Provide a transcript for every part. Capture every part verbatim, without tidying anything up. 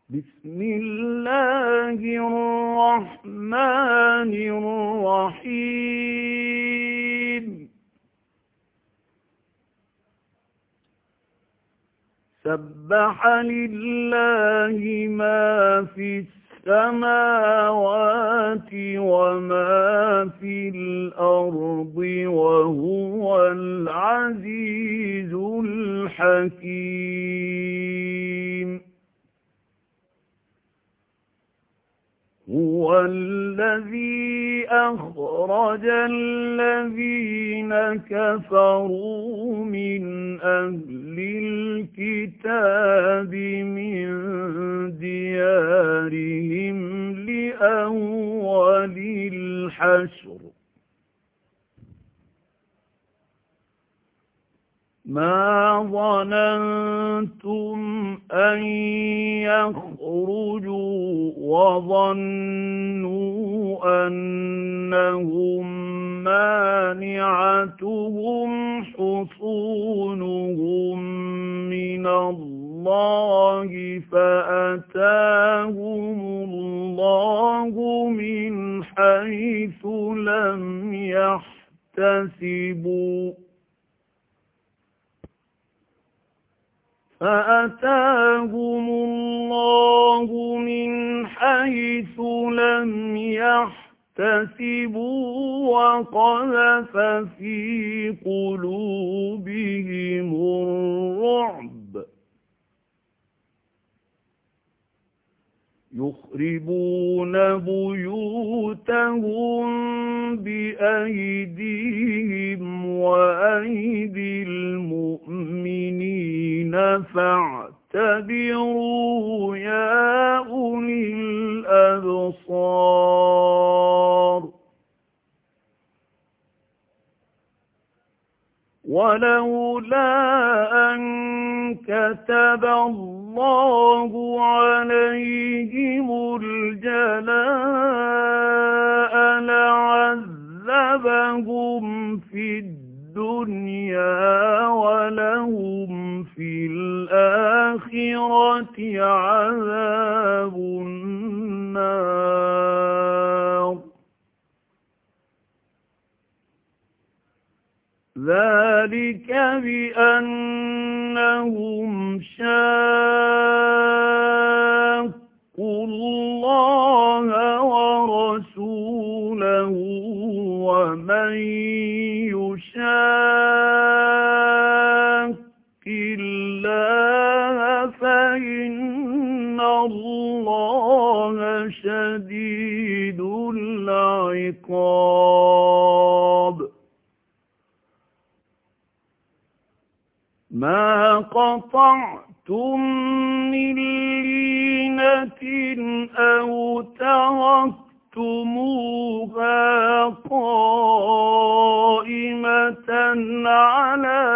بسم الله الرحمن الرحيم سبح لله ما في السماوات وما في الأرض وهو العزيز الحكيم هو الذي أخرج الذين كفروا من أهل الكتاب من ديارهم لأول الحشر ما ظننتم أن يخرجوا وظنوا أنهم مانعتهم حصونهم من الله فأتاهم الله من حيث لم يحتسبوا فأتاهم الله من حيث لم يحتسبوا وقذف في قلوبهم الرعب يخربون بيوتهم بأيديهم وأيدي المؤمنين فاعتبروا يا أولي الأبصار ولولا أن كتب الله عليهم الجلاء لعذبهم في الدنيا ولهم في الآخرة عذاب النار ذلك بأنهم شاقوا الله ورسوله ومن يشاق الله فإن الله شديد العقاب ما قطعتم من لينة أو تركتموها قائمة على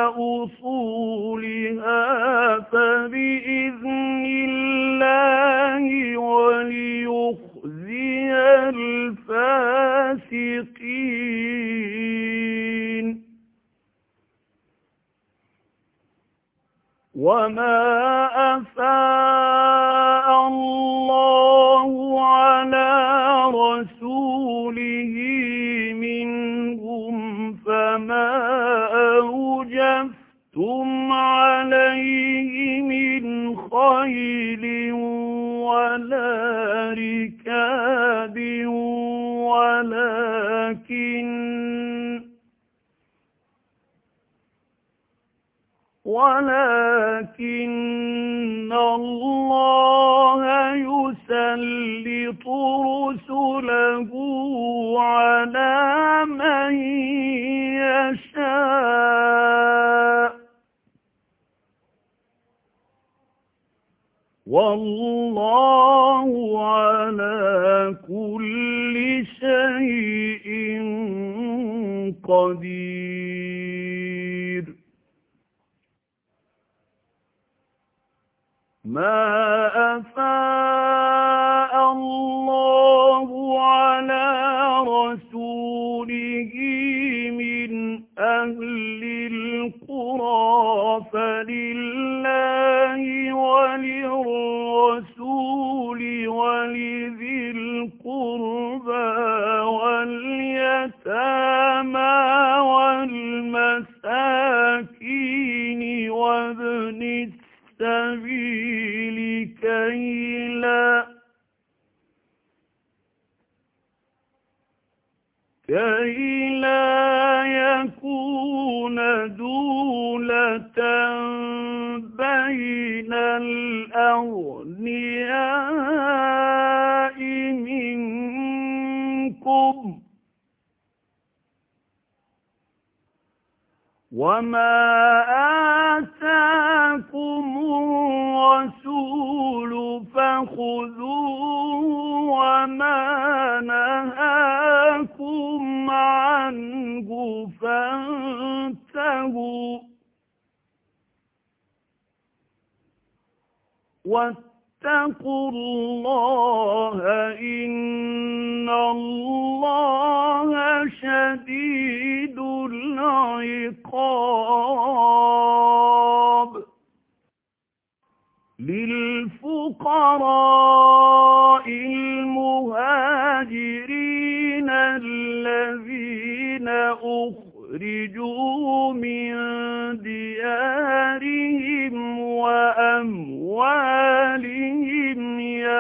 أصولها فبإذن الله وليخزي الفاسقين وما أفاء الله على رسوله منهم فما أوجفتم عليه من خيل ولا ركاب ولكن ولكن الله يسلط رسله على من يشاء والله على كل شيء قدير ما أفاء الله على رسوله من أهل القرى فلله وللرسول السبيل كي لا كي لا يكون دولة بين الأغنياء منكم وما آتاكم الرسول فخذوه وما نهاكم عنه فانتهوا واتقوا الله إن الله شديد العقاب للفقراء المهاجرين الذين أخرجوا من ديارهم وأموالهم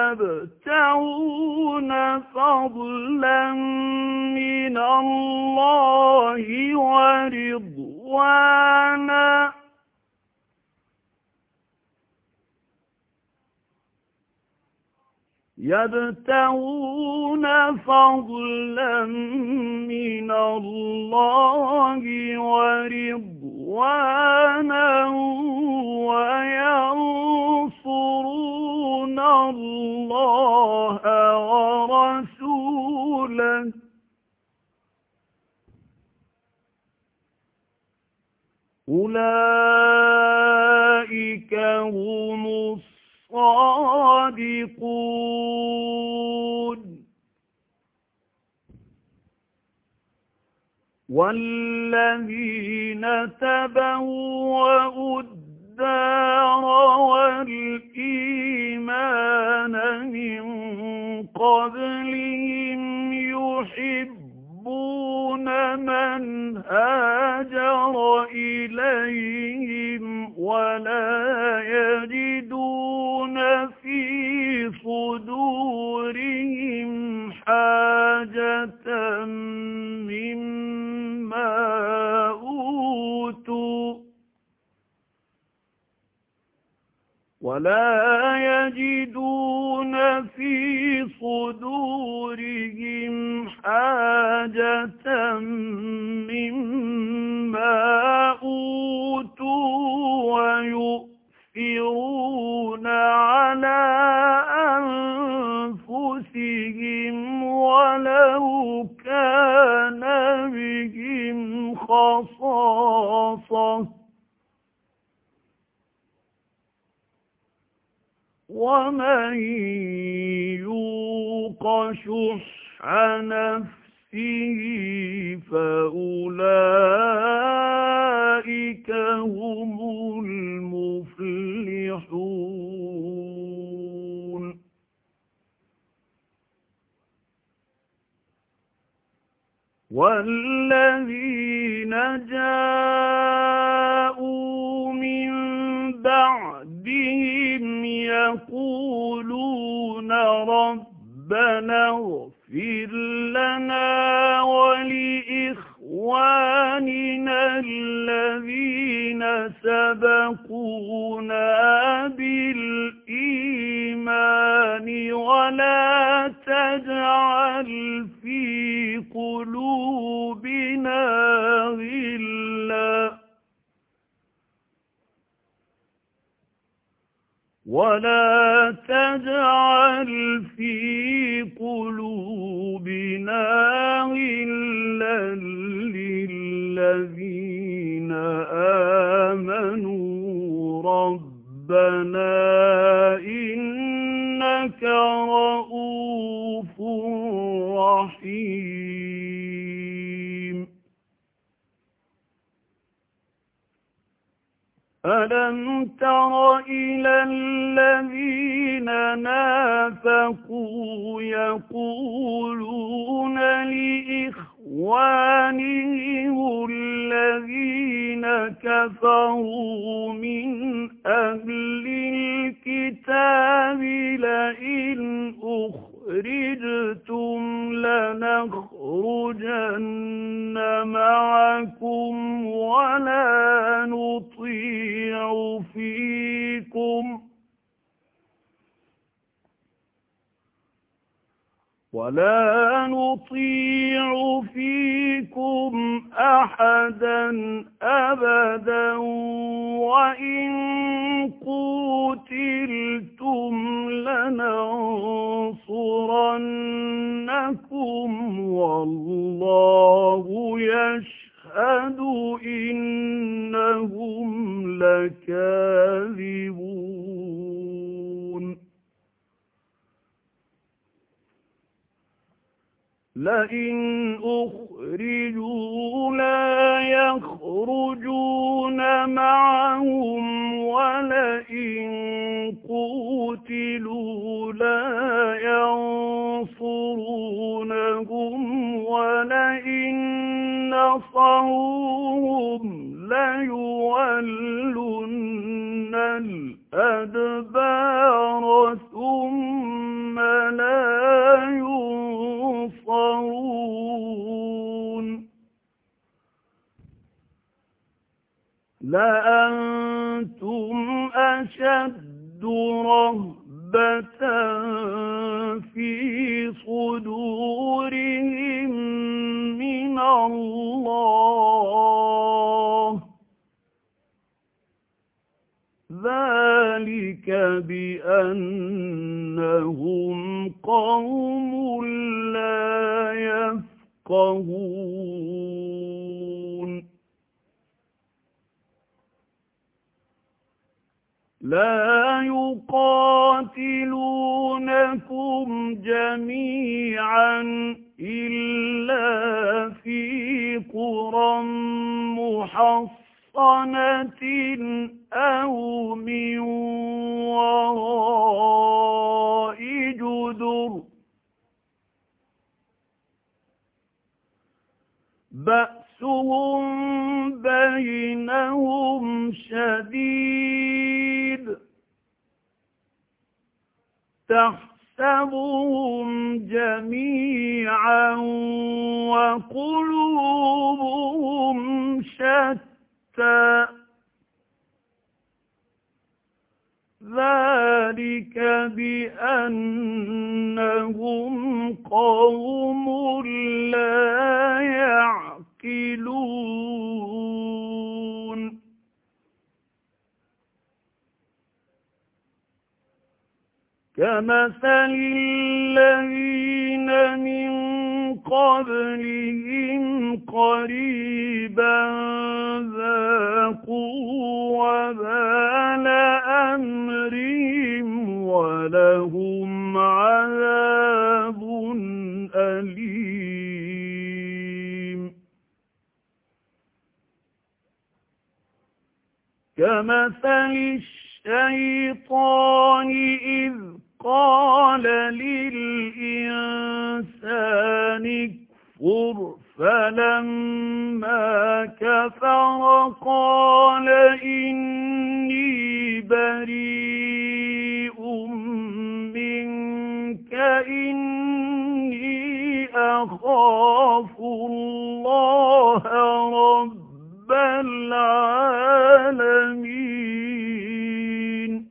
يبتغون فضلا من الله ورضوانا يبتغون فضلا من الله ورضوانا وينصرون الله ورسوله أولئك هم الصادقون والذين تبوأوا الدار والإيمان من قبلهم يحبون من هاجر إليهم ولا يجدون في صدورهم حاجة مما أوتوا ولا يجدون في صدورهم حاجة مما أوتوا ويؤثرون على أنفسهم ولو كان بهم خصاصة ومن يوق شح نفسه فأولئك هم المفلحون والذين جاءوا من بعدهم يقولون ربنا اغفر لنا ولإخواننا الذين سبقونا بالإيمان ولا تجعل في قلوبنا غلا ولا تجعل في قلوبنا غلا للذين آمنوا ربنا إنك رؤوف رحيم ألم تر إلى الذين نافقوا يقولون لإخوانهم الذين كفروا من أهل الكتاب لئن أخرجتم لنخرجن معكم ولا نطيع فيكم ولا نطيع فيكم أحدا أبدا وإن قوتلتم لننصرنكم والله يشهد إنهم لكاذبون لئن أخرجوا لا يخرجون معهم ولئن قوتلوا لا ينصرونهم ولئن نصروهم ليولن الأدبار ثم لا ينصرون لأنتم أشد رهبة في صدورهم من الله ذلك بأنهم قوم لا يفقهون لا يقاتلونكم جميعا إلا في قرى محصنة أو من وراء جدر بأسهم بينهم شديد تحسبهم جميعا وقلوبهم شتى ذلك بأنهم قوم لا يعقلون كمثل الذين من قبلهم قريبا ذاقوا وبال أمرهم ولهم عذاب أليم كمثل الشيطان إذ قال للإنسان اكفر فلما كفر قال إني بريء منك إني أخاف الله رب العالمين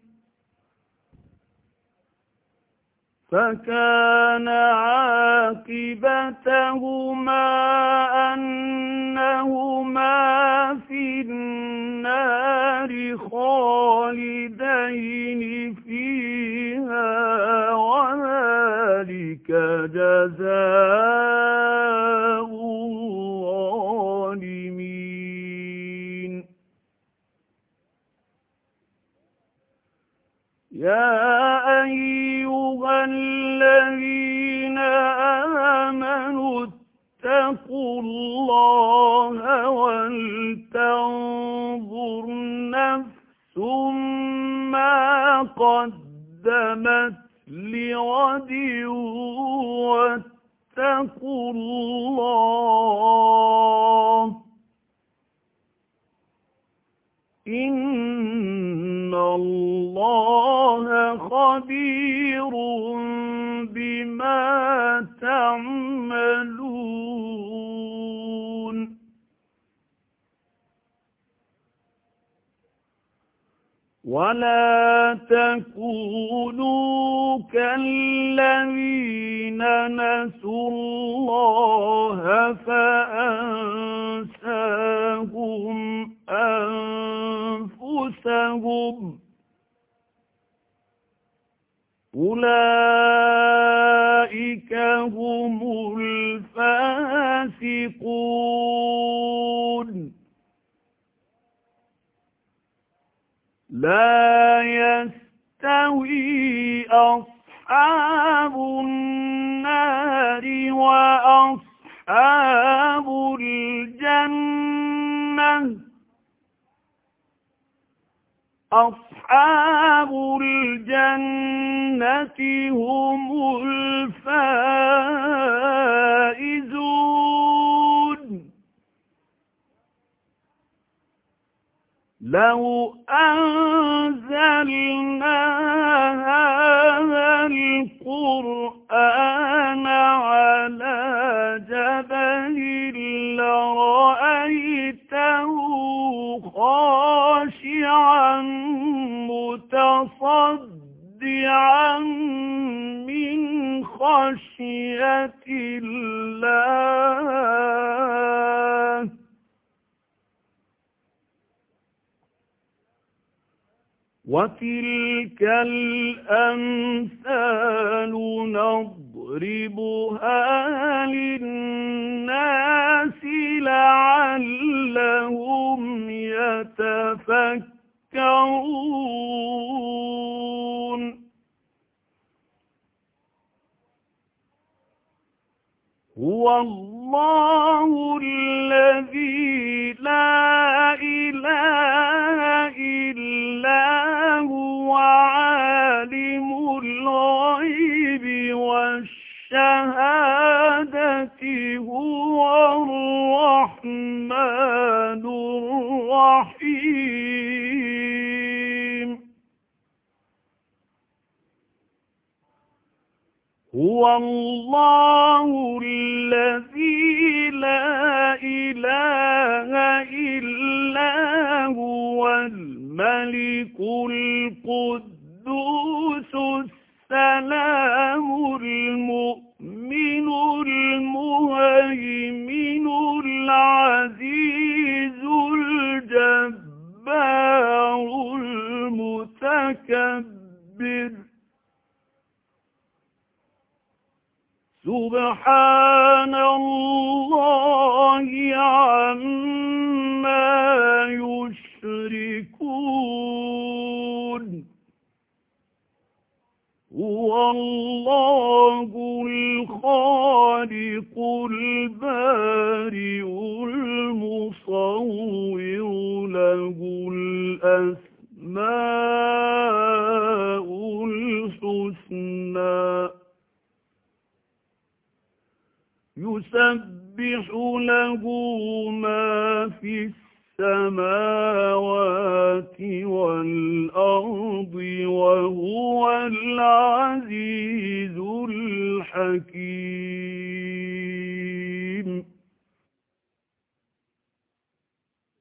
فكان عاقبتهما أنهما في النار خالدين فيها وذلك جزاء الظالمين يا أيها الذين آمنوا اتقوا الله ولتنظر نفس ما قدمت لغد واتقوا الله إِنَّ اللَّهَ خَبِيرٌ بِمَا تَعْمَلُونَ وَلَا تَكُونُوا كَالَّذِينَ نَسُوا اللَّهَ فَأَنسَاهُمْ أَنفُسَهُمْ أُولَئِكَ هُمُ الْفَاسِقُونَ لَا يَسْتَوِي أَصْحَابُ النَّارِ وَأَصْحَابُ الْجَنَّةِ أَصْحَابُ الْجَنَّةِ هُمُ الْفَائِزُونَ لَوْ أَنزَلْنَا هَذَا الْقُرْآنَ عَلَى جَبَلٍ لَّرَأَيْتَهُ خَاشِعًا مُّتَصَدِّعًا مِّنْ خَشْيَةِ اللَّهِ وَتِلْكَ الْأَمْثَالُ نَضْرِبُهَا لِلنَّاسِ لَعَلَّهُمْ يَتَفَكَّرُونَ هُوَ اللَّهُ الَّذِي لَا إِلَٰهَ إِلَّا هُوَ عَالِمُ الْغَيْبِ وَالشَّهَادَةِ هُوَ الرَّحْمَٰنُ الرَّحِيمُ هُوَ اللَّهُ الَّذِي لَا إِلَٰهَ إِلَّا هُوَ الْمَلِكُ الْقُدُّوسُ السَّلَامُ الْمُؤْمِنُ الْمُهَيْمِنُ الْعَزِيزُ الْجَبَّارُ الْمُتَكَبِّرُ سُبْحَانَ اللَّهِ عَمَّا يُشْرِكُونَ هُوَ اللَّهُ الْخَالِقُ الْبَارِئُ الْمُصَوِّرُ لَهُ الْأَسْمَاءُ الْحُسْنَى يُسَبِّحُ لَهُ مَا فِي السَّمَاوَاتِ وَالْأَرْضِ وَهُوَ الْعَزِيزُ الْحَكِيمُ